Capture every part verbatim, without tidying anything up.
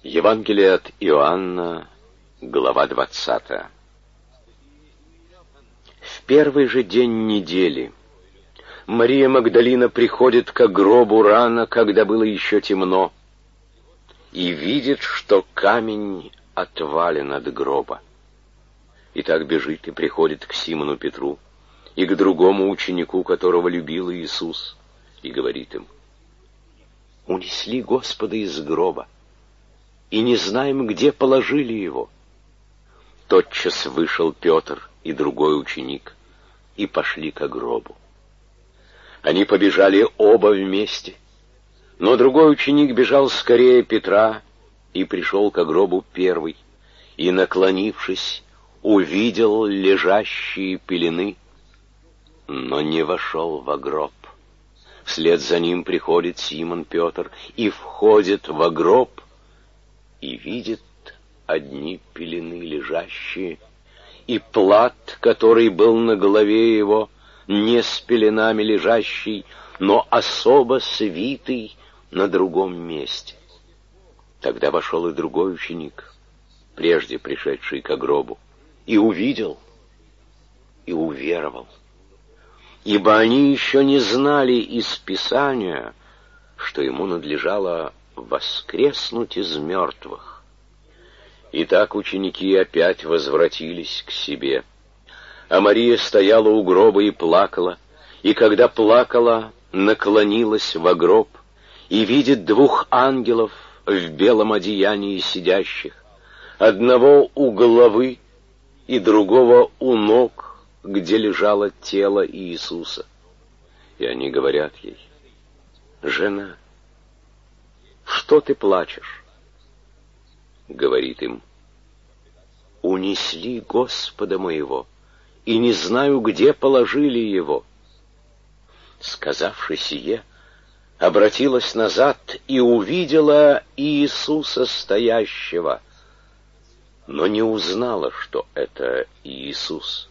Евангелие от Иоанна, глава двадцатая. В первый же день недели Мария Магдалина приходит к гробу рано, когда было еще темно, и видит, что камень отвален от гроба. И так бежит и приходит к Симону Петру и к другому ученику, которого любил Иисус, и говорит им: «Унесли Господа из гроба, и не знаем, где положили его». Тотчас вышел Петр и другой ученик, и пошли ко гробу. Они побежали оба вместе, но другой ученик бежал скорее Петра и пришел ко гробу первый, и, наклонившись, увидел лежащие пелены, но не вошел во гроб. Вслед за ним приходит Симон Петр и входит во гроб, и видит одни пелены лежащие, и плат, который был на голове его, не с пеленами лежащий, но особо свитый на другом месте. Тогда вошел и другой ученик, прежде пришедший ко гробу, и увидел, и уверовал. Ибо они еще не знали из Писания, что ему надлежало воскреснуть из мертвых. Итак, ученики опять возвратились к себе. А Мария стояла у гроба и плакала, и когда плакала, наклонилась во гроб, и видит двух ангелов в белом одеянии сидящих, одного у головы и другого у ног, где лежало тело Иисуса. И они говорят ей: «Жена, что ты плачешь?» Говорит им: «Унесли Господа моего, и не знаю, где положили его». Сказавши сие, обратилась назад и увидела Иисуса стоящего, но не узнала, что это Иисус.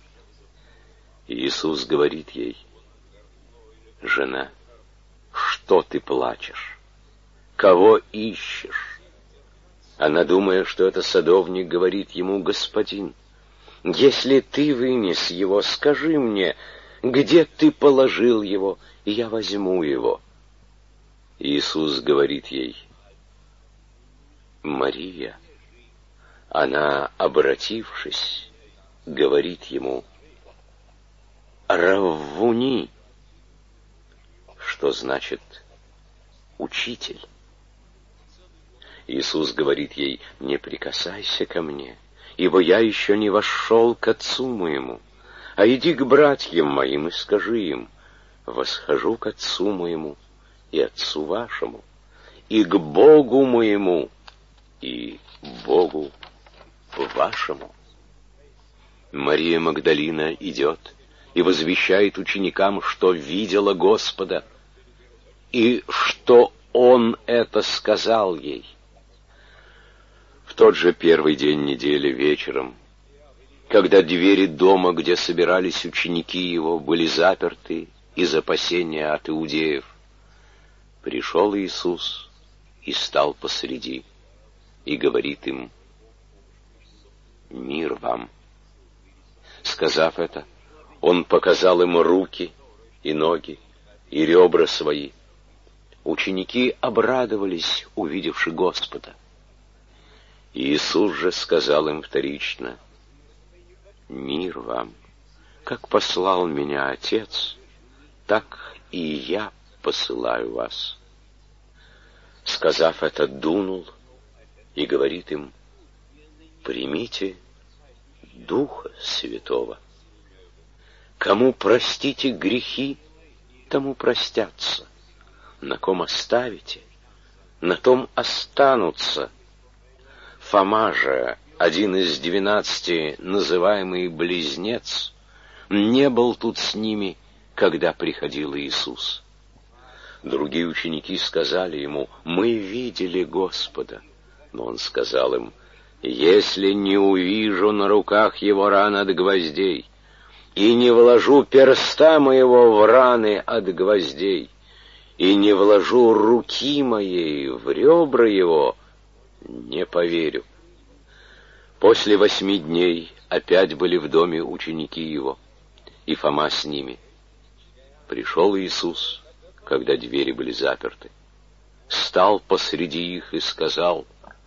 Иисус говорит ей: «Жена, что ты плачешь? Кого ищешь?» Она, думая, что это садовник, говорит ему: «Господин, если ты вынес его, скажи мне, где ты положил его, и я возьму его». Иисус говорит ей: «Мария». Она, обратившись, говорит ему: «Раввуни», что значит «учитель». Иисус говорит ей: «Не прикасайся ко мне, ибо я еще не вошел к Отцу моему, а иди к братьям моим и скажи им: восхожу к Отцу моему и Отцу вашему, и к Богу моему и Богу вашему». Мария Магдалина идет и возвещает ученикам, что видела Господа, и что Он это сказал ей. В тот же первый день недели вечером, когда двери дома, где собирались ученики его, были заперты из опасения от иудеев, пришел Иисус и стал посреди, и говорит им: «Мир вам». Сказав это, Он показал им руки и ноги, и ребра свои. Ученики обрадовались, увидевши Господа. Иисус же сказал им вторично: «Мир вам! Как послал меня Отец, так и я посылаю вас». Сказав это, дунул и говорит им: «Примите Духа Святого. Кому простите грехи, тому простятся, на ком оставите, на том останутся». Фома же, один из двенадцати, называемый Близнец, не был тут с ними, когда приходил Иисус. Другие ученики сказали ему: «Мы видели Господа». Но он сказал им: «Если не увижу на руках его ран от гвоздей, и не вложу перста моего в раны от гвоздей, и не вложу руки моей в ребра его, Не поверю. После восьми дней опять были в доме ученики его, и Фома с ними. Пришел Иисус, когда двери были заперты, стал посреди их и сказал: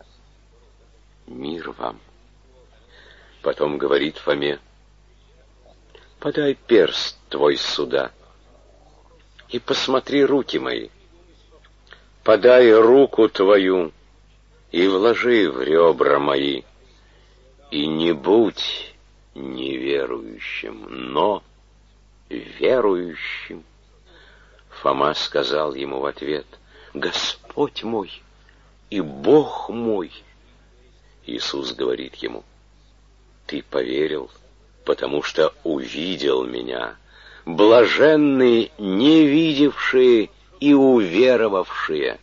«Мир вам». Потом говорит Фоме: «Подай перст твой сюда и посмотри руки мои. Подай руку твою и вложи в ребра мои, и не будь неверующим, но верующим». Фома сказал ему в ответ: «Господь мой и Бог мой». Иисус говорит ему: «Ты поверил, потому что увидел меня. Блаженны не видевшие и уверовавшие».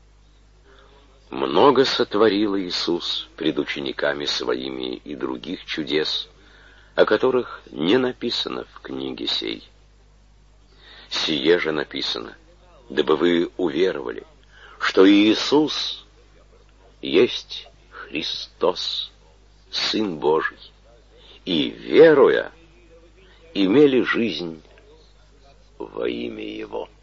Много сотворил Иисус пред учениками своими и других чудес, о которых не написано в книге сей. Сие же написано, дабы вы уверовали, что Иисус есть Христос, Сын Божий, и, веруя, имели жизнь во имя Его.